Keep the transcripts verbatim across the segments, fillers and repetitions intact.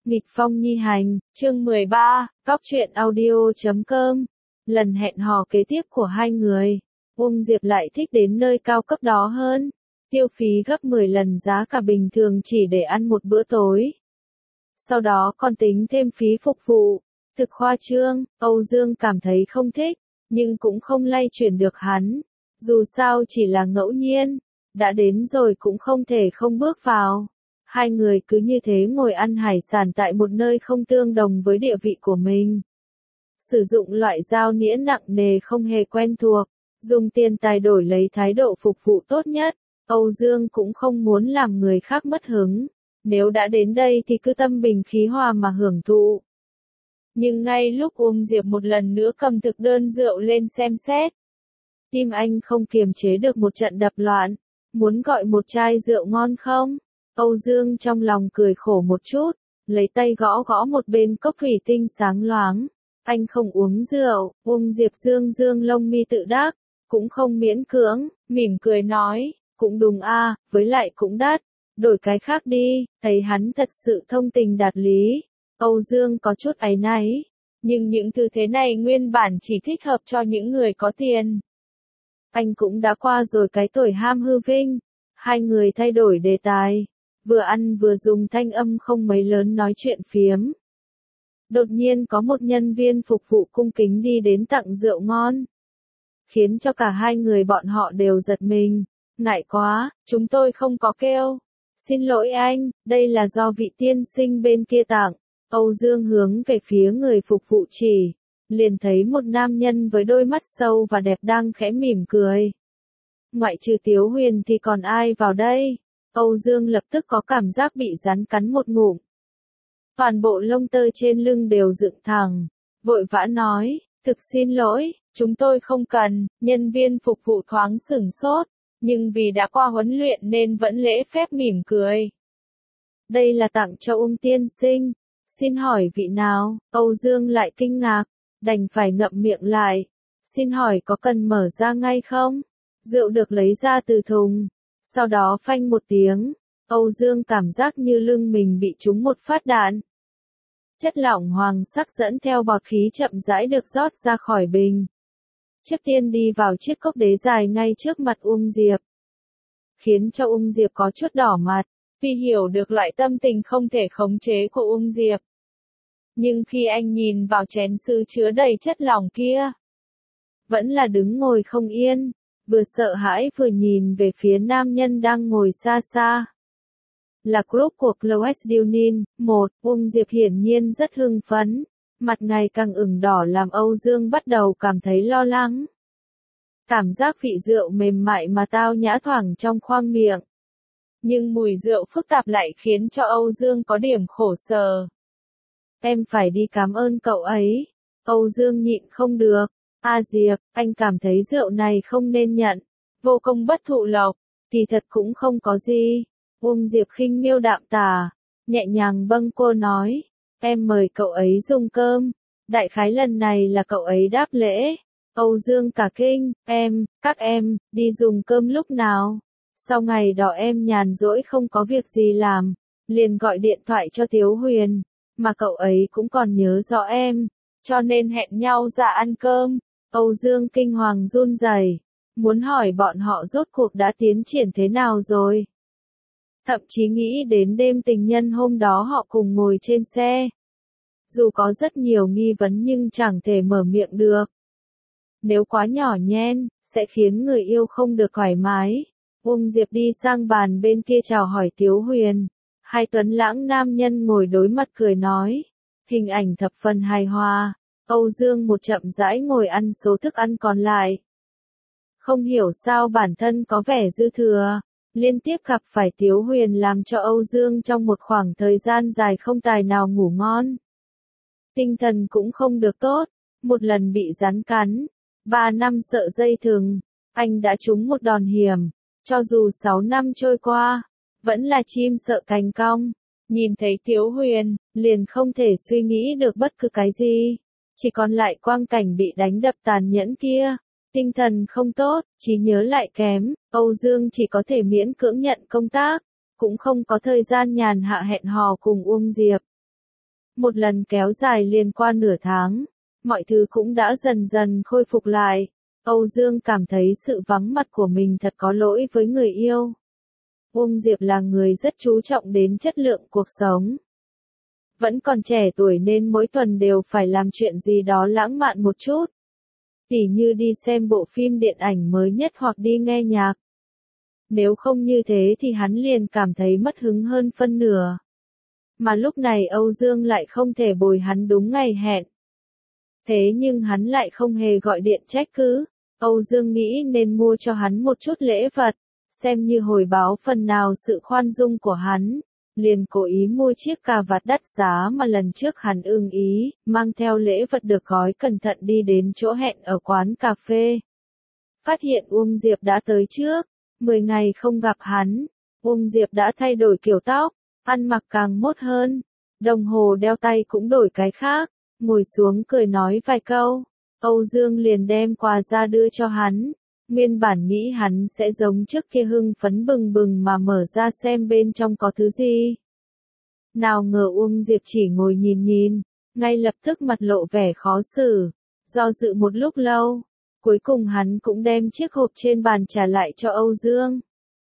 Nghịch phong nhi hành, chương mười ba, Cóc truyện audio chấm com. Lần hẹn hò kế tiếp của hai người, Uông Diệp lại thích đến nơi cao cấp đó hơn, tiêu phí gấp mười lần giá cả bình thường chỉ để ăn một bữa tối. Sau đó còn tính thêm phí phục vụ, thực khoa trương, Âu Dương cảm thấy không thích, nhưng cũng không lay chuyển được hắn. Dù sao chỉ là ngẫu nhiên, đã đến rồi cũng không thể không bước vào. Hai người cứ như thế ngồi ăn hải sản tại một nơi không tương đồng với địa vị của mình. Sử dụng loại dao nĩa nặng nề không hề quen thuộc, dùng tiền tài đổi lấy thái độ phục vụ tốt nhất. Âu Dương cũng không muốn làm người khác mất hứng, nếu đã đến đây thì cứ tâm bình khí hòa mà hưởng thụ. Nhưng ngay lúc Uông Diệp một lần nữa cầm thực đơn rượu lên xem xét, tim anh không kiềm chế được một trận đập loạn. Muốn gọi một chai rượu ngon không? Âu Dương trong lòng cười khổ một chút, lấy tay gõ gõ một bên cốc thủy tinh sáng loáng. Anh không uống rượu. Uông Diệp dương dương lông mi tự đắc, cũng không miễn cưỡng, mỉm cười nói, cũng đúng a, với lại cũng đắt, đổi cái khác đi. Thấy hắn thật sự thông tình đạt lý, Âu Dương có chút áy náy, nhưng những thứ thế này nguyên bản chỉ thích hợp cho những người có tiền. Anh cũng đã qua rồi cái tuổi ham hư vinh. Hai người thay đổi đề tài, vừa ăn vừa dùng thanh âm không mấy lớn nói chuyện phiếm. Đột nhiên có một nhân viên phục vụ cung kính đi đến tặng rượu ngon, khiến cho cả hai người bọn họ đều giật mình. Ngại quá, chúng tôi không có kêu. Xin lỗi anh, đây là do vị tiên sinh bên kia tặng. Âu Dương hướng về phía người phục vụ chỉ, liền thấy một nam nhân với đôi mắt sâu và đẹp đang khẽ mỉm cười. Ngoại trừ Tiếu Huyền thì còn ai vào đây? Âu Dương lập tức có cảm giác bị rắn cắn một ngụm. Toàn bộ lông tơ trên lưng đều dựng thẳng, vội vã nói, thực xin lỗi, chúng tôi không cần. Nhân viên phục vụ thoáng sửng sốt, nhưng vì đã qua huấn luyện nên vẫn lễ phép mỉm cười. Đây là tặng cho Uông tiên sinh, xin hỏi vị nào? Âu Dương lại kinh ngạc, đành phải ngậm miệng lại. Xin hỏi có cần mở ra ngay không? Rượu được lấy ra từ thùng, sau đó phanh một tiếng, Âu Dương cảm giác như lưng mình bị trúng một phát đạn. Chất lỏng hoàng sắc dẫn theo bọt khí chậm rãi được rót ra khỏi bình. Trước tiên đi vào chiếc cốc đế dài ngay trước mặt Uông Diệp, khiến cho Uông Diệp có chút đỏ mặt, vì hiểu được loại tâm tình không thể khống chế của Uông Diệp. Nhưng khi anh nhìn vào chén sứ chứa đầy chất lỏng kia, vẫn là đứng ngồi không yên, vừa sợ hãi vừa nhìn về phía nam nhân đang ngồi xa xa. Là group của Chloe Dewnin, một, Uông Diệp hiển nhiên rất hưng phấn, mặt ngày càng ửng đỏ làm Âu Dương bắt đầu cảm thấy lo lắng. Cảm giác vị rượu mềm mại mà tao nhã thoảng trong khoang miệng. Nhưng mùi rượu phức tạp lại khiến cho Âu Dương có điểm khổ sở. Em phải đi cảm ơn cậu ấy. Âu Dương nhịn không được. A Diệp, anh cảm thấy rượu này không nên nhận. Vô công bất thụ lộc, thì thật cũng không có gì. Uông Diệp khinh miêu đạm tả, nhẹ nhàng bâng cô nói, em mời cậu ấy dùng cơm. Đại khái lần này là cậu ấy đáp lễ. Âu Dương cả kinh, em, các em, đi dùng cơm lúc nào? Sau ngày đó em nhàn rỗi không có việc gì làm, liền gọi điện thoại cho Tiếu Huyền, mà cậu ấy cũng còn nhớ rõ em, cho nên hẹn nhau ra ăn cơm. Âu Dương kinh hoàng run rẩy, muốn hỏi bọn họ rốt cuộc đã tiến triển thế nào rồi. Thậm chí nghĩ đến đêm tình nhân hôm đó họ cùng ngồi trên xe. Dù có rất nhiều nghi vấn nhưng chẳng thể mở miệng được. Nếu quá nhỏ nhen, sẽ khiến người yêu không được thoải mái. Uông Diệp đi sang bàn bên kia chào hỏi Tiếu Huyền. Hai tuấn lãng nam nhân ngồi đối mặt cười nói. Hình ảnh thập phần hài hòa. Âu Dương một chậm rãi ngồi ăn số thức ăn còn lại. Không hiểu sao bản thân có vẻ dư thừa. Liên tiếp gặp phải Tiếu Huyền làm cho Âu Dương trong một khoảng thời gian dài không tài nào ngủ ngon. Tinh thần cũng không được tốt. Một lần bị rắn cắn. Ba năm sợ dây thừng. Anh đã trúng một đòn hiểm. Cho dù sáu năm trôi qua, vẫn là chim sợ cành cong. Nhìn thấy Tiếu Huyền, liền không thể suy nghĩ được bất cứ cái gì. Chỉ còn lại quang cảnh bị đánh đập tàn nhẫn kia. Tinh thần không tốt, trí nhớ lại kém, Âu Dương chỉ có thể miễn cưỡng nhận công tác, cũng không có thời gian nhàn hạ hẹn hò cùng Uông Diệp. Một lần kéo dài liên qua nửa tháng, mọi thứ cũng đã dần dần khôi phục lại. Âu Dương cảm thấy sự vắng mặt của mình thật có lỗi với người yêu. Uông Diệp là người rất chú trọng đến chất lượng cuộc sống. Vẫn còn trẻ tuổi nên mỗi tuần đều phải làm chuyện gì đó lãng mạn một chút. Tỉ như đi xem bộ phim điện ảnh mới nhất hoặc đi nghe nhạc. Nếu không như thế thì hắn liền cảm thấy mất hứng hơn phân nửa. Mà lúc này Âu Dương lại không thể bồi hắn đúng ngày hẹn. Thế nhưng hắn lại không hề gọi điện trách cứ. Âu Dương nghĩ nên mua cho hắn một chút lễ vật, xem như hồi báo phần nào sự khoan dung của hắn. Liền cố ý mua chiếc cà vạt đắt giá mà lần trước hắn ưng ý, mang theo lễ vật được gói cẩn thận đi đến chỗ hẹn ở quán cà phê. Phát hiện Uông Diệp đã tới trước, mười ngày không gặp hắn, Uông Diệp đã thay đổi kiểu tóc, ăn mặc càng mốt hơn, đồng hồ đeo tay cũng đổi cái khác, ngồi xuống cười nói vài câu. Âu Dương liền đem quà ra đưa cho hắn. Nguyên bản nghĩ hắn sẽ giống trước kia hưng phấn bừng bừng mà mở ra xem bên trong có thứ gì. Nào ngờ Uông Diệp chỉ ngồi nhìn nhìn, ngay lập tức mặt lộ vẻ khó xử, do dự một lúc lâu. Cuối cùng hắn cũng đem chiếc hộp trên bàn trả lại cho Âu Dương.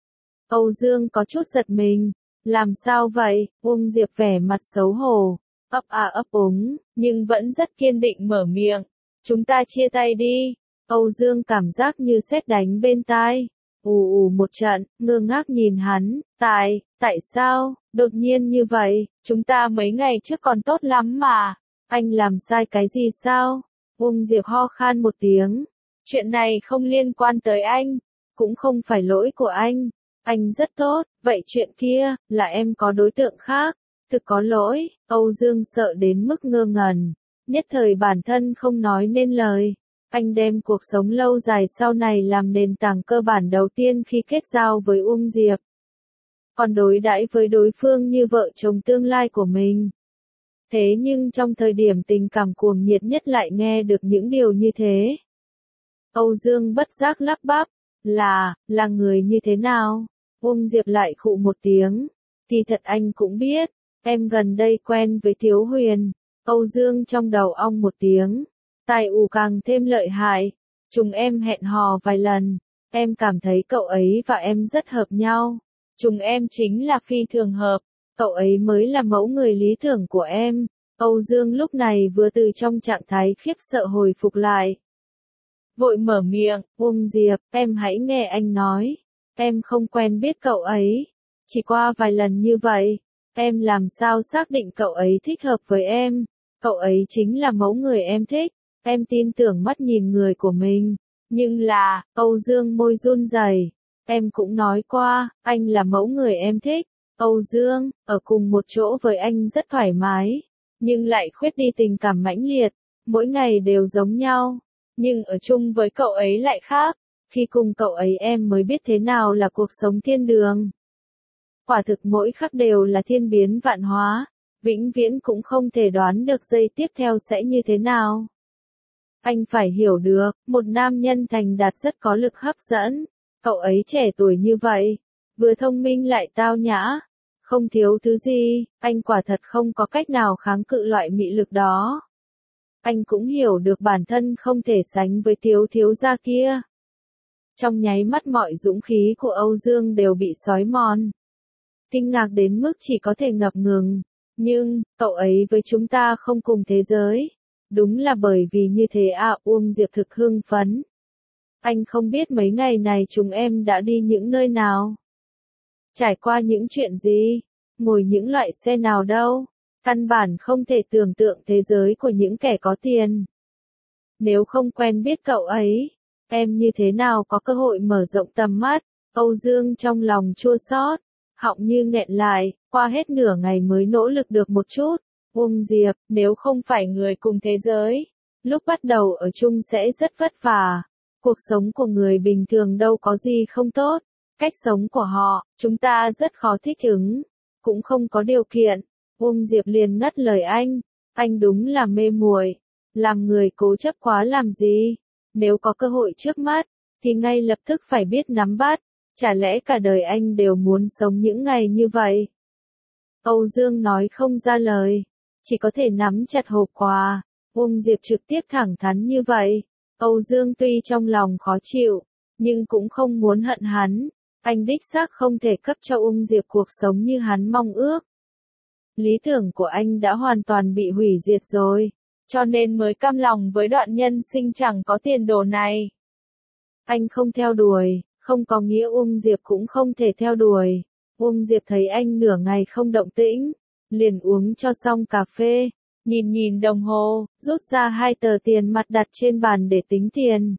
Âu Dương có chút giật mình, làm sao vậy? Uông Diệp vẻ mặt xấu hổ, ấp à ấp úng, nhưng vẫn rất kiên định mở miệng. Chúng ta chia tay đi. Âu Dương cảm giác như sét đánh bên tai. Ù ù một trận, ngơ ngác nhìn hắn. Tại, tại sao, đột nhiên như vậy, chúng ta mấy ngày trước còn tốt lắm mà. Anh làm sai cái gì sao? Uông Diệp ho khan một tiếng. Chuyện này không liên quan tới anh, cũng không phải lỗi của anh. Anh rất tốt, vậy chuyện kia, là em có đối tượng khác. Thực có lỗi, Âu Dương sợ đến mức ngơ ngẩn. Nhất thời bản thân không nói nên lời. Anh đem cuộc sống lâu dài sau này làm nền tảng cơ bản đầu tiên khi kết giao với Uông Diệp. Còn đối đãi với đối phương như vợ chồng tương lai của mình. Thế nhưng trong thời điểm tình cảm cuồng nhiệt nhất lại nghe được những điều như thế. Âu Dương bất giác lắp bắp, là, là người như thế nào? Uông Diệp lại khụ một tiếng, thì thật anh cũng biết, em gần đây quen với Thiếu Huyền. Âu Dương trong đầu ong một tiếng, tai ù càng thêm lợi hại, chúng em hẹn hò vài lần, em cảm thấy cậu ấy và em rất hợp nhau, chúng em chính là phi thường hợp, cậu ấy mới là mẫu người lý tưởng của em. Âu Dương lúc này vừa từ trong trạng thái khiếp sợ hồi phục lại. Vội mở miệng, Uông Diệp, em hãy nghe anh nói, em không quen biết cậu ấy, chỉ qua vài lần như vậy, em làm sao xác định cậu ấy thích hợp với em, cậu ấy chính là mẫu người em thích, em tin tưởng mắt nhìn người của mình, nhưng là, Âu Dương môi run rẩy, em cũng nói qua, anh là mẫu người em thích, Âu Dương, ở cùng một chỗ với anh rất thoải mái, nhưng lại khuyết đi tình cảm mãnh liệt, mỗi ngày đều giống nhau. Nhưng ở chung với cậu ấy lại khác, khi cùng cậu ấy em mới biết thế nào là cuộc sống thiên đường. Quả thực mỗi khắc đều là thiên biến vạn hóa, vĩnh viễn cũng không thể đoán được giây tiếp theo sẽ như thế nào. Anh phải hiểu được, một nam nhân thành đạt rất có lực hấp dẫn, cậu ấy trẻ tuổi như vậy, vừa thông minh lại tao nhã, không thiếu thứ gì, anh quả thật không có cách nào kháng cự loại mị lực đó. Anh cũng hiểu được bản thân không thể sánh với thiếu thiếu gia kia. Trong nháy mắt mọi dũng khí của Âu Dương đều bị xói mòn. Kinh ngạc đến mức chỉ có thể ngập ngừng. Nhưng, cậu ấy với chúng ta không cùng thế giới. Đúng là bởi vì như thế à, Uông Diệp thực hưng phấn. Anh không biết mấy ngày này chúng em đã đi những nơi nào. Trải qua những chuyện gì. Ngồi những loại xe nào đâu. Căn bản không thể tưởng tượng thế giới của những kẻ có tiền. Nếu không quen biết cậu ấy, em như thế nào có cơ hội mở rộng tầm mắt? Âu Dương trong lòng chua xót, họng như nghẹn lại, qua hết nửa ngày mới nỗ lực được một chút. Uông Diệp, nếu không phải người cùng thế giới, lúc bắt đầu ở chung sẽ rất vất vả. Cuộc sống của người bình thường đâu có gì không tốt. Cách sống của họ, chúng ta rất khó thích ứng, cũng không có điều kiện. Uông Diệp liền ngắt lời anh, anh đúng là mê muội, làm người cố chấp quá làm gì, nếu có cơ hội trước mắt, thì ngay lập tức phải biết nắm bắt, chả lẽ cả đời anh đều muốn sống những ngày như vậy. Âu Dương nói không ra lời, chỉ có thể nắm chặt hộp quà. Uông Diệp trực tiếp thẳng thắn như vậy. Âu Dương tuy trong lòng khó chịu, nhưng cũng không muốn hận hắn. Anh đích xác không thể cấp cho Uông Diệp cuộc sống như hắn mong ước. Lý tưởng của anh đã hoàn toàn bị hủy diệt rồi, cho nên mới cam lòng với đoạn nhân sinh chẳng có tiền đồ này. Anh không theo đuổi, không có nghĩa Uông Diệp cũng không thể theo đuổi. Uông Diệp thấy anh nửa ngày không động tĩnh, liền uống cho xong cà phê, nhìn nhìn đồng hồ, rút ra hai tờ tiền mặt đặt trên bàn để tính tiền.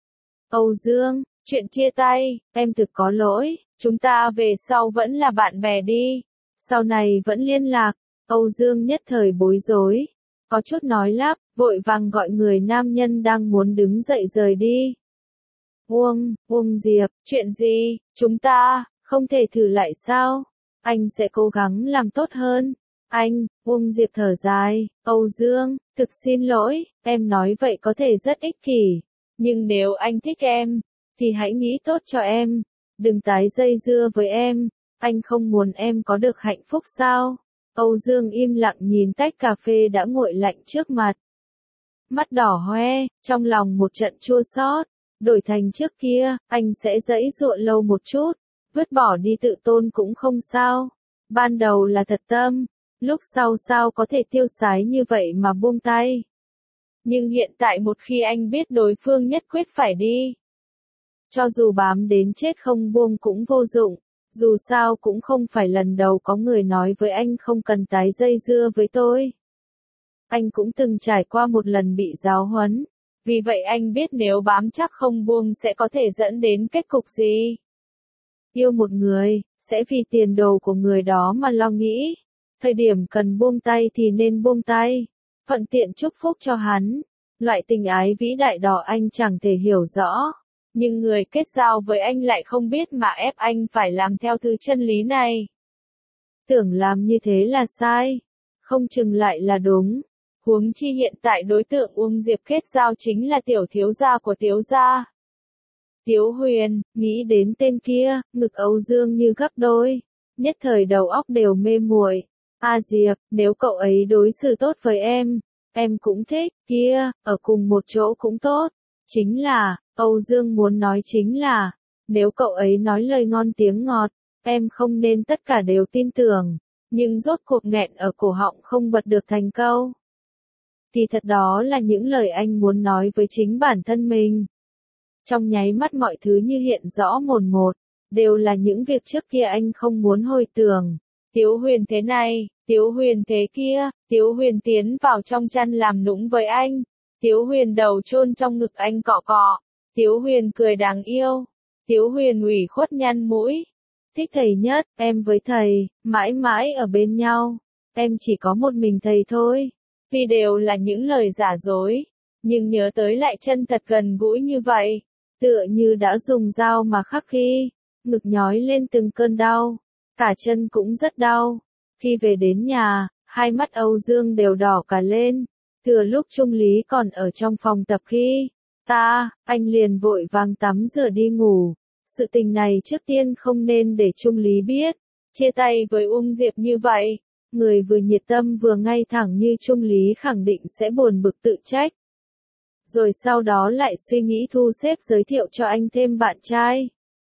Âu Dương, chuyện chia tay, em thực có lỗi, chúng ta về sau vẫn là bạn bè đi, sau này vẫn liên lạc. Âu Dương nhất thời bối rối, có chút nói lắp, vội vàng gọi người nam nhân đang muốn đứng dậy rời đi. Uông, Uông Diệp, chuyện gì, chúng ta, không thể thử lại sao? Anh sẽ cố gắng làm tốt hơn. Anh, Uông Diệp thở dài, Âu Dương, thực xin lỗi, em nói vậy có thể rất ích kỷ, nhưng nếu anh thích em, thì hãy nghĩ tốt cho em, đừng tái dây dưa với em, anh không muốn em có được hạnh phúc sao? Âu Dương im lặng nhìn tách cà phê đã nguội lạnh trước mặt. Mắt đỏ hoe, trong lòng một trận chua xót. Đổi thành trước kia, anh sẽ giãy giụa lâu một chút, vứt bỏ đi tự tôn cũng không sao. Ban đầu là thật tâm, lúc sau sao có thể tiêu sái như vậy mà buông tay. Nhưng hiện tại một khi anh biết đối phương nhất quyết phải đi, cho dù bám đến chết không buông cũng vô dụng, dù sao cũng không phải lần đầu có người nói với anh không cần tái dây dưa với tôi. Anh cũng từng trải qua một lần bị giáo huấn. Vì vậy anh biết nếu bám chắc không buông sẽ có thể dẫn đến kết cục gì. Yêu một người, sẽ vì tiền đồ của người đó mà lo nghĩ. Thời điểm cần buông tay thì nên buông tay. Thuận tiện chúc phúc cho hắn. Loại tình ái vĩ đại đó anh chẳng thể hiểu rõ. Nhưng người kết giao với anh lại không biết mà ép anh phải làm theo thứ chân lý này. Tưởng làm như thế là sai. Không chừng lại là đúng. Huống chi hiện tại đối tượng Uông Diệp kết giao chính là tiểu thiếu gia của Tiếu gia. Tiếu Huyền, nghĩ đến tên kia, ngực Âu Dương như gấp đôi, nhất thời đầu óc đều mê muội. A Diệp, nếu cậu ấy đối xử tốt với em, em cũng thích, kia, ở cùng một chỗ cũng tốt. Chính là, Âu Dương muốn nói chính là, nếu cậu ấy nói lời ngon tiếng ngọt, em không nên tất cả đều tin tưởng, nhưng rốt cuộc nghẹn ở cổ họng không bật được thành câu. Thì thật đó là những lời anh muốn nói với chính bản thân mình. Trong nháy mắt mọi thứ như hiện rõ mồn một, đều là những việc trước kia anh không muốn hồi tưởng. Tiếu Huyền thế này, Tiếu Huyền thế kia, Tiếu Huyền tiến vào trong chăn làm nũng với anh, Tiếu Huyền đầu chôn trong ngực anh cọ cọ, Tiếu Huyền cười đáng yêu, Tiếu Huyền ủy khuất nhăn mũi. Thích thầy nhất, em với thầy, mãi mãi ở bên nhau, em chỉ có một mình thầy thôi. Vì đều là những lời giả dối, nhưng nhớ tới lại chân thật gần gũi như vậy, tựa như đã dùng dao mà khắc ghi, ngực nhói lên từng cơn đau, cả chân cũng rất đau. Khi về đến nhà, hai mắt Âu Dương đều đỏ cả lên, thừa lúc Trung Lý còn ở trong phòng tập khi, ta, anh liền vội vàng tắm rửa đi ngủ. Sự tình này trước tiên không nên để Trung Lý biết, chia tay với Uông Diệp như vậy. Người vừa nhiệt tâm vừa ngay thẳng như Trung Lý khẳng định sẽ buồn bực tự trách. Rồi sau đó lại suy nghĩ thu xếp giới thiệu cho anh thêm bạn trai.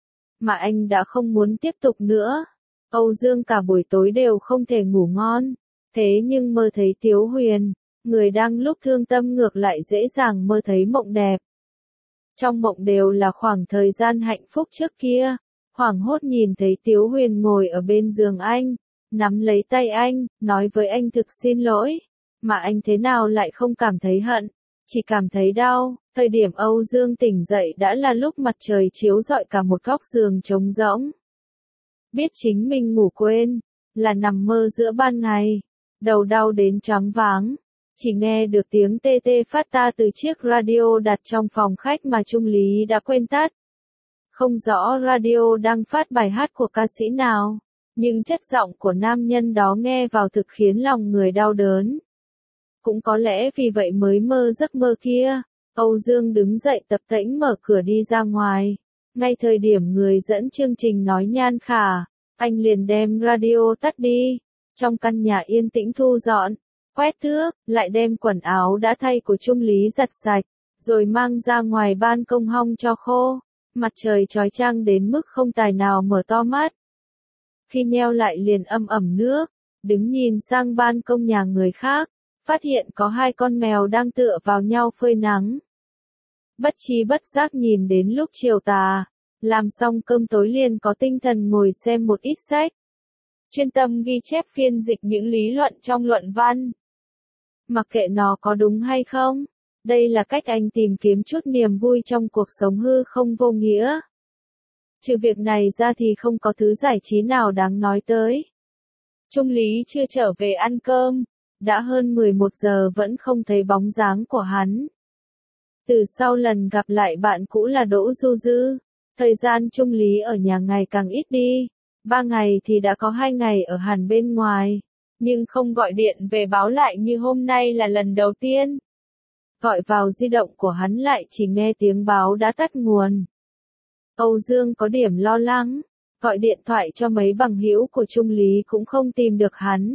Mà anh đã không muốn tiếp tục nữa. Âu Dương cả buổi tối đều không thể ngủ ngon. Thế nhưng mơ thấy Tiếu Huyền, người đang lúc thương tâm ngược lại dễ dàng mơ thấy mộng đẹp. Trong mộng đều là khoảng thời gian hạnh phúc trước kia. Hoảng hốt nhìn thấy Tiếu Huyền ngồi ở bên giường anh. Nắm lấy tay anh, nói với anh thực xin lỗi, mà anh thế nào lại không cảm thấy hận, chỉ cảm thấy đau. Thời điểm Âu Dương tỉnh dậy đã là lúc mặt trời chiếu rọi cả một góc giường trống rỗng. Biết chính mình ngủ quên, là nằm mơ giữa ban ngày, đầu đau đến choáng váng, chỉ nghe được tiếng tê tê phát ra từ chiếc radio đặt trong phòng khách mà Trung Lý đã quên tắt. Không rõ radio đang phát bài hát của ca sĩ nào. Nhưng chất giọng của nam nhân đó nghe vào thực khiến lòng người đau đớn. Cũng có lẽ vì vậy mới mơ giấc mơ kia. Âu Dương đứng dậy tập tễnh mở cửa đi ra ngoài. Ngay thời điểm người dẫn chương trình nói nhan khả, anh liền đem radio tắt đi. Trong căn nhà yên tĩnh thu dọn, quét thước, lại đem quần áo đã thay của Trung Lý giặt sạch, rồi mang ra ngoài ban công hong cho khô. Mặt trời chói chang đến mức không tài nào mở to mắt. Khi nheo lại liền âm ẩm nước, đứng nhìn sang ban công nhà người khác, phát hiện có hai con mèo đang tựa vào nhau phơi nắng. Bất chi bất giác nhìn đến lúc chiều tà, làm xong cơm tối liền có tinh thần ngồi xem một ít sách. Chuyên tâm ghi chép phiên dịch những lý luận trong luận văn. Mặc kệ nó có đúng hay không, đây là cách anh tìm kiếm chút niềm vui trong cuộc sống hư không vô nghĩa. Trừ việc này ra thì không có thứ giải trí nào đáng nói tới. Trung Lý chưa trở về ăn cơm, đã hơn mười một giờ vẫn không thấy bóng dáng của hắn. Từ sau lần gặp lại bạn cũ là Đỗ Du Dư, thời gian Trung Lý ở nhà ngày càng ít đi, ba ngày thì đã có hai ngày ở hẳn bên ngoài, nhưng không gọi điện về báo lại như hôm nay là lần đầu tiên. Gọi vào di động của hắn lại chỉ nghe tiếng báo đã tắt nguồn. Âu Dương có điểm lo lắng, gọi điện thoại cho mấy bằng hữu của Trung Lý cũng không tìm được hắn.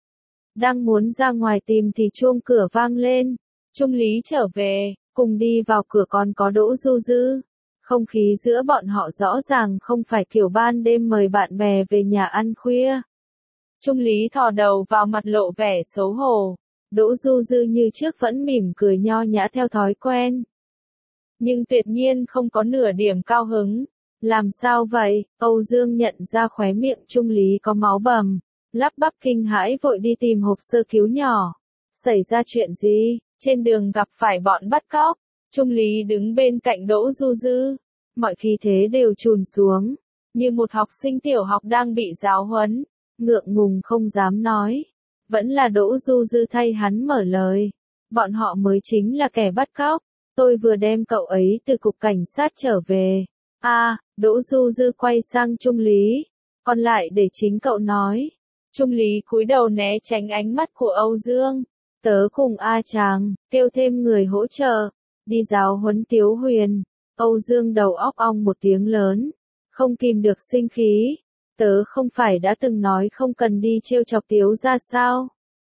Đang muốn ra ngoài tìm thì chuông cửa vang lên, Trung Lý trở về, cùng đi vào cửa còn có Đỗ Du Dư. Không khí giữa bọn họ rõ ràng không phải kiểu ban đêm mời bạn bè về nhà ăn khuya. Trung Lý thò đầu vào mặt lộ vẻ xấu hổ, Đỗ Du Dư như trước vẫn mỉm cười nho nhã theo thói quen. Nhưng tuyệt nhiên không có nửa điểm cao hứng. Làm sao vậy? Âu Dương nhận ra khóe miệng Trung Lý có máu bầm, lắp bắp kinh hãi vội đi tìm hộp sơ cứu nhỏ. Xảy ra chuyện gì? Trên đường gặp phải bọn bắt cóc. Trung Lý đứng bên cạnh Đỗ Du Dư, mọi khí thế đều trùn xuống, như một học sinh tiểu học đang bị giáo huấn, ngượng ngùng không dám nói. Vẫn là Đỗ Du Dư thay hắn mở lời. Bọn họ mới chính là kẻ bắt cóc, tôi vừa đem cậu ấy từ cục cảnh sát trở về. A, à, Đỗ Du Dư quay sang Trung Lý, còn lại để chính cậu nói. Trung Lý cúi đầu né tránh ánh mắt của Âu Dương. Tớ cùng A Tràng, kêu thêm người hỗ trợ, đi giáo huấn Tiếu Huyền. Âu Dương đầu óc ong một tiếng lớn, không kìm được sinh khí. Tớ không phải đã từng nói không cần đi trêu chọc Tiếu ra sao?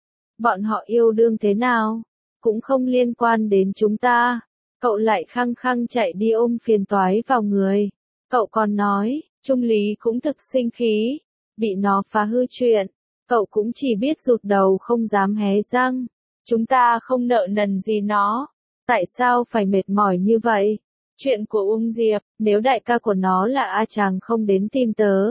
Bọn họ yêu đương thế nào? Cũng không liên quan đến chúng ta. Cậu lại khăng khăng chạy đi ôm phiền toái vào người. Cậu còn nói, Trung Lý cũng thực sinh khí, bị nó phá hư chuyện. Cậu cũng chỉ biết rụt đầu không dám hé răng. Chúng ta không nợ nần gì nó. Tại sao phải mệt mỏi như vậy? Chuyện của Ung Diệp, nếu đại ca của nó là A Tràng không đến tìm tớ.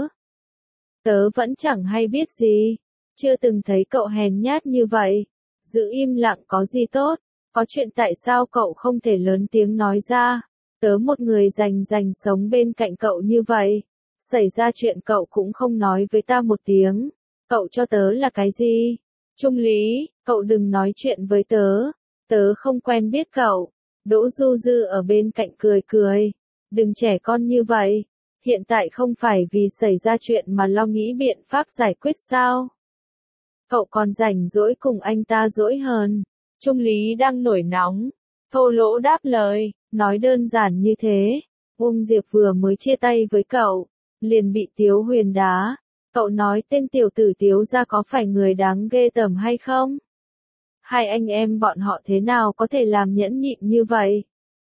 Tớ vẫn chẳng hay biết gì. Chưa từng thấy cậu hèn nhát như vậy. Giữ im lặng có gì tốt? Có chuyện tại sao cậu không thể lớn tiếng nói ra? Tớ một người rành rành sống bên cạnh cậu như vậy. Xảy ra chuyện cậu cũng không nói với ta một tiếng. Cậu cho tớ là cái gì? Trung Lý, cậu đừng nói chuyện với tớ. Tớ không quen biết cậu. Đỗ Du Dư ở bên cạnh cười cười. Đừng trẻ con như vậy. Hiện tại không phải vì xảy ra chuyện mà lo nghĩ biện pháp giải quyết sao? Cậu còn rảnh rỗi cùng anh ta dỗi hơn. Trung Lý đang nổi nóng. Thô lỗ đáp lời, nói đơn giản như thế. Ung Diệp vừa mới chia tay với cậu, liền bị Tiếu Huyền đá. Cậu nói tên tiểu tử Tiếu ra có phải người đáng ghê tởm hay không? Hai anh em bọn họ thế nào có thể làm nhẫn nhịn như vậy?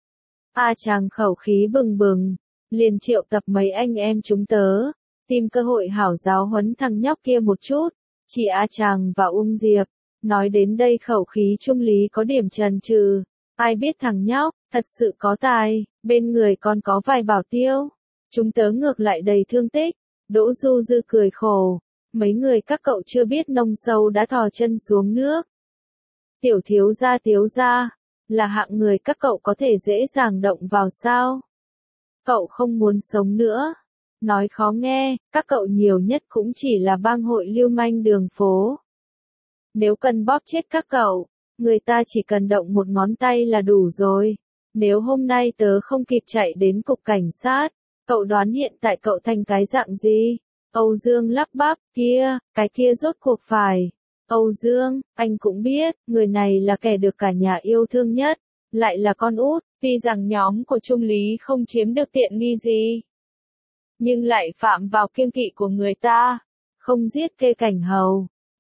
A Tràng khẩu khí bừng bừng, liền triệu tập mấy anh em chúng tớ, tìm cơ hội hảo giáo huấn thằng nhóc kia một chút. Chỉ A Tràng và Ung Diệp, nói đến đây khẩu khí Trung Lý có điểm chần chừ. Ai biết thằng nhóc, thật sự có tài, bên người còn có vài bảo tiêu. Chúng tớ ngược lại đầy thương tích. Đỗ Du Dư cười khổ. Mấy người các cậu chưa biết nông sâu đã thò chân xuống nước. Tiểu thiếu gia Tiếu gia, là hạng người các cậu có thể dễ dàng động vào sao? Cậu không muốn sống nữa. Nói khó nghe, các cậu nhiều nhất cũng chỉ là bang hội lưu manh đường phố. Nếu cần bóp chết các cậu, người ta chỉ cần động một ngón tay là đủ rồi. Nếu hôm nay tớ không kịp chạy đến cục cảnh sát, cậu đoán hiện tại cậu thành cái dạng gì? Âu Dương lắp bắp, kia, cái kia rốt cuộc phải. Âu Dương, anh cũng biết, người này là kẻ được cả nhà yêu thương nhất, lại là con út, tuy rằng nhóm của Trung Lý không chiếm được tiện nghi gì, nhưng lại phạm vào kiêng kỵ của người ta, không giết kê cảnh hầu,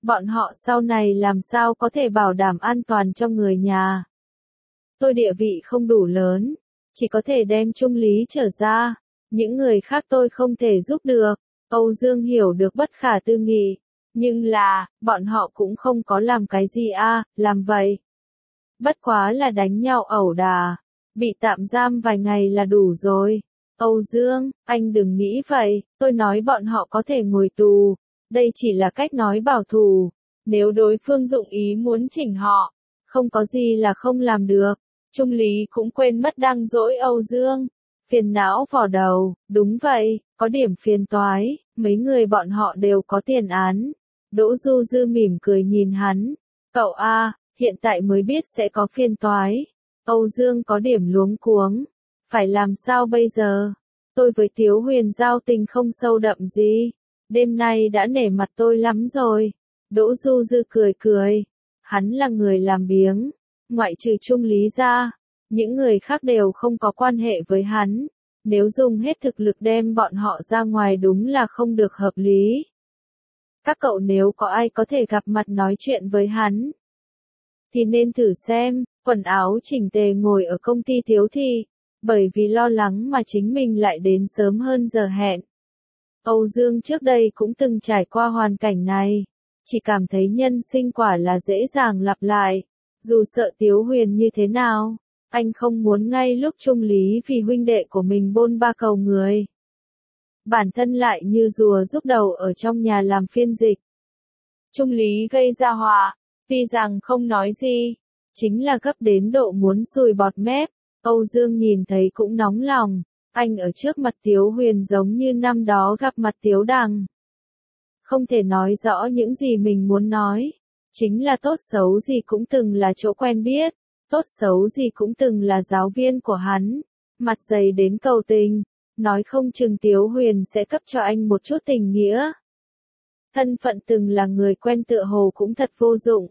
bọn họ sau này làm sao có thể bảo đảm an toàn cho người nhà. Tôi địa vị không đủ lớn, chỉ có thể đem Trung Lý trở ra, những người khác tôi không thể giúp được. Âu Dương hiểu được bất khả tư nghị, nhưng là, bọn họ cũng không có làm cái gì a, làm vậy. Bất quá là đánh nhau ẩu đả, bị tạm giam vài ngày là đủ rồi. Âu Dương, anh đừng nghĩ vậy, tôi nói bọn họ có thể ngồi tù, đây chỉ là cách nói bảo thủ, nếu đối phương dụng ý muốn chỉnh họ, không có gì là không làm được. Trung Lý cũng quên mất đang dỗi Âu Dương, phiền não vò đầu, đúng vậy, có điểm phiền toái, mấy người bọn họ đều có tiền án. Đỗ Du Dư mỉm cười nhìn hắn, cậu a, hiện tại mới biết sẽ có phiền toái. Âu Dương có điểm luống cuống, phải làm sao bây giờ? Tôi với Tiếu Huyền giao tình không sâu đậm gì, đêm nay đã nể mặt tôi lắm rồi. Đỗ Du Dư cười cười, hắn là người làm biếng, ngoại trừ Trung Lý ra, những người khác đều không có quan hệ với hắn, nếu dùng hết thực lực đem bọn họ ra ngoài đúng là không được hợp lý. Các cậu nếu có ai có thể gặp mặt nói chuyện với hắn, thì nên thử xem. Quần áo chỉnh tề ngồi ở công ty Tiếu Thị, bởi vì lo lắng mà chính mình lại đến sớm hơn giờ hẹn. Âu Dương trước đây cũng từng trải qua hoàn cảnh này, chỉ cảm thấy nhân sinh quả là dễ dàng lặp lại, dù sợ Tiếu Huyền như thế nào, anh không muốn ngay lúc Trung Lý vì huynh đệ của mình bôn ba cầu người. Bản thân lại như rùa rúc đầu ở trong nhà làm phiên dịch. Trung Lý gây ra họa, tuy rằng không nói gì, chính là gấp đến độ muốn sùi bọt mép. Âu Dương nhìn thấy cũng nóng lòng, anh ở trước mặt Tiếu Huyền giống như năm đó gặp mặt Tiếu Đằng. Không thể nói rõ những gì mình muốn nói, chính là tốt xấu gì cũng từng là chỗ quen biết, tốt xấu gì cũng từng là giáo viên của hắn, mặt dày đến cầu tình, nói không chừng Tiếu Huyền sẽ cấp cho anh một chút tình nghĩa. Thân phận từng là người quen tựa hồ cũng thật vô dụng.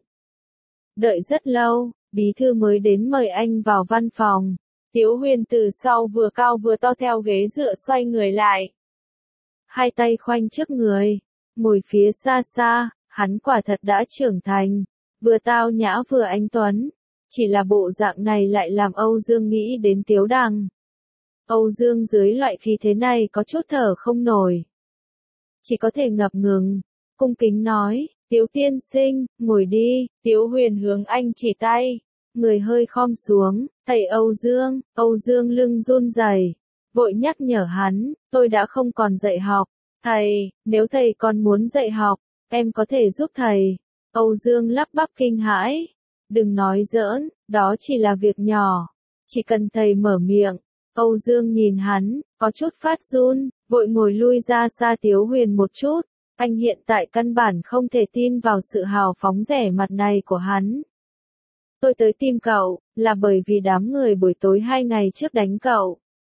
Đợi rất lâu, bí thư mới đến mời anh vào văn phòng. Tiếu Huyền từ sau vừa cao vừa to theo ghế dựa xoay người lại. Hai tay khoanh trước người, ngồi phía xa xa, hắn quả thật đã trưởng thành, vừa tao nhã vừa anh tuấn. Chỉ là bộ dạng này lại làm Âu Dương nghĩ đến Tiếu Đằng. Âu Dương dưới loại khí thế này có chút thở không nổi. Chỉ có thể ngập ngừng, cung kính nói, Tiếu tiên sinh, ngồi đi. Tiếu Huyền hướng anh chỉ tay, người hơi khom xuống, thầy Âu Dương. Âu Dương lưng run rẩy, vội nhắc nhở hắn, tôi đã không còn dạy học. Thầy, nếu thầy còn muốn dạy học, em có thể giúp thầy. Âu Dương lắp bắp kinh hãi, đừng nói giỡn, đó chỉ là việc nhỏ, chỉ cần thầy mở miệng. Âu Dương nhìn hắn, có chút phát run, vội ngồi lui ra xa Tiếu Huyền một chút. Anh hiện tại căn bản không thể tin vào sự hào phóng rẻ mặt này của hắn. Tôi tới tìm cậu, là bởi vì đám người buổi tối hai ngày trước đánh cậu.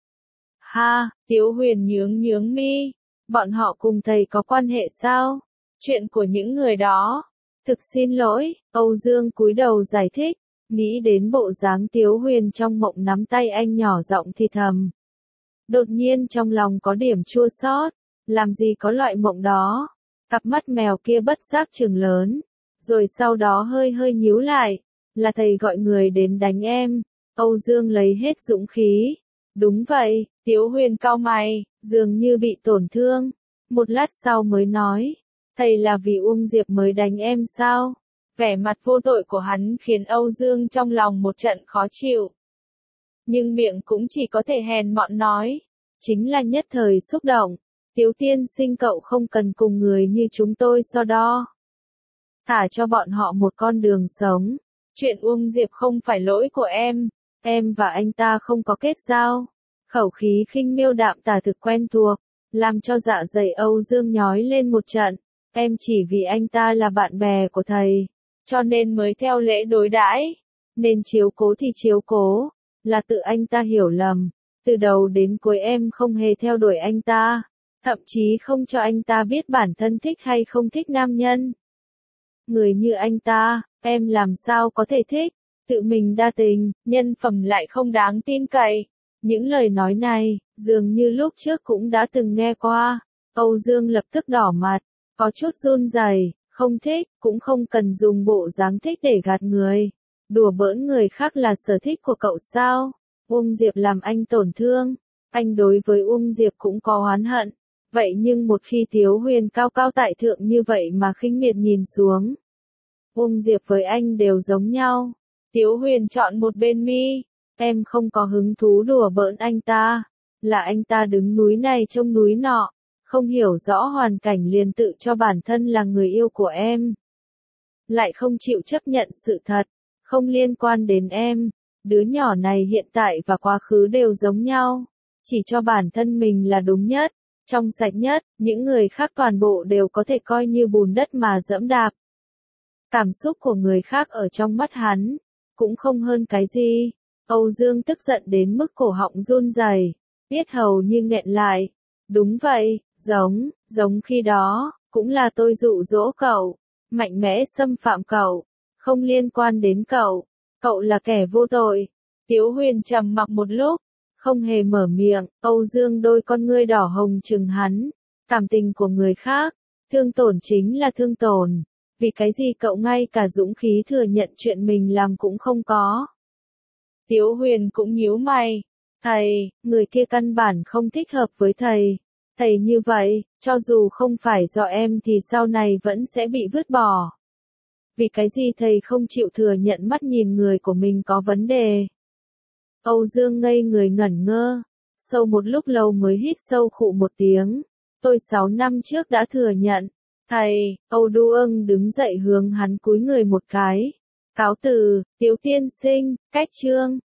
Ha, Tiếu Huyền nhướng nhướng mi, bọn họ cùng thầy có quan hệ sao? Chuyện của những người đó. Thực xin lỗi, Âu Dương cúi đầu giải thích, nghĩ đến bộ dáng Tiếu Huyền trong mộng nắm tay anh nhỏ giọng thì thầm. Đột nhiên trong lòng có điểm chua xót, làm gì có loại mộng đó. Cặp mắt mèo kia bất giác trừng lớn, rồi sau đó hơi hơi nhíu lại, là thầy gọi người đến đánh em. Âu Dương lấy hết dũng khí. Đúng vậy, Tiếu Huyền cau mày, dường như bị tổn thương. Một lát sau mới nói, thầy là vì Uông Diệp mới đánh em sao? Vẻ mặt vô tội của hắn khiến Âu Dương trong lòng một trận khó chịu. Nhưng miệng cũng chỉ có thể hèn mọn nói, chính là nhất thời xúc động. Tiếu tiên sinh cậu không cần cùng người như chúng tôi so đo. Thả cho bọn họ một con đường sống. Chuyện Uông Diệp không phải lỗi của em, em và anh ta không có kết giao. Khẩu khí khinh miêu đạm tả thực quen thuộc, làm cho dạ dày Âu Dương nhói lên một trận. Em chỉ vì anh ta là bạn bè của thầy, cho nên mới theo lễ đối đãi, nên chiếu cố thì chiếu cố, là tự anh ta hiểu lầm. Từ đầu đến cuối em không hề theo đuổi anh ta, thậm chí không cho anh ta biết bản thân thích hay không thích nam nhân. Người như anh ta, em làm sao có thể thích, tự mình đa tình, nhân phẩm lại không đáng tin cậy. Những lời nói này, dường như lúc trước cũng đã từng nghe qua. Âu Dương lập tức đỏ mặt, có chút run rẩy, Không thích, cũng không cần dùng bộ dáng thích để gạt người. Đùa bỡn người khác là sở thích của cậu sao? Uông Diệp làm anh tổn thương. Anh đối với Uông Diệp cũng có oán hận. Vậy nhưng một khi Tiếu Huyền cao cao tại thượng như vậy mà khinh miệt nhìn xuống. Uông Diệp với anh đều giống nhau. Tiếu Huyền chọn một bên mi. Em không có hứng thú đùa bỡn anh ta. Là anh ta đứng núi này trông núi nọ. Không hiểu rõ hoàn cảnh liền tự cho bản thân là người yêu của em. Lại không chịu chấp nhận sự thật. Không liên quan đến em. Đứa nhỏ này hiện tại và quá khứ đều giống nhau. Chỉ cho bản thân mình là đúng nhất. Trong sạch nhất, những người khác toàn bộ đều có thể coi như bùn đất mà dẫm đạp. Cảm xúc của người khác ở trong mắt hắn, cũng không hơn cái gì. Âu Dương tức giận đến mức cổ họng run rẩy, yết hầu như nghẹn lại. Đúng vậy, giống, giống khi đó, cũng là tôi dụ dỗ cậu, mạnh mẽ xâm phạm cậu, không liên quan đến cậu, cậu là kẻ vô tội. Tiếu Huyền trầm mặc một lúc, không hề mở miệng. Âu Dương đôi con ngươi đỏ hồng trừng hắn. Cảm tình của người khác, thương tổn chính là thương tổn. Vì cái gì cậu ngay cả dũng khí thừa nhận chuyện mình làm cũng không có? Tiếu Huyền cũng nhíu mày. Thầy, người kia căn bản không thích hợp với thầy. Thầy như vậy, cho dù không phải do em thì sau này vẫn sẽ bị vứt bỏ. Vì cái gì thầy không chịu thừa nhận mắt nhìn người của mình có vấn đề? Âu Dương ngây người ngẩn ngơ. Sau một lúc lâu mới hít sâu khụ một tiếng. Tôi sáu năm trước đã thừa nhận. Thầy, Âu Du Ưng đứng dậy hướng hắn cúi người một cái. Cáo từ, Tiếu tiên sinh, cách chương.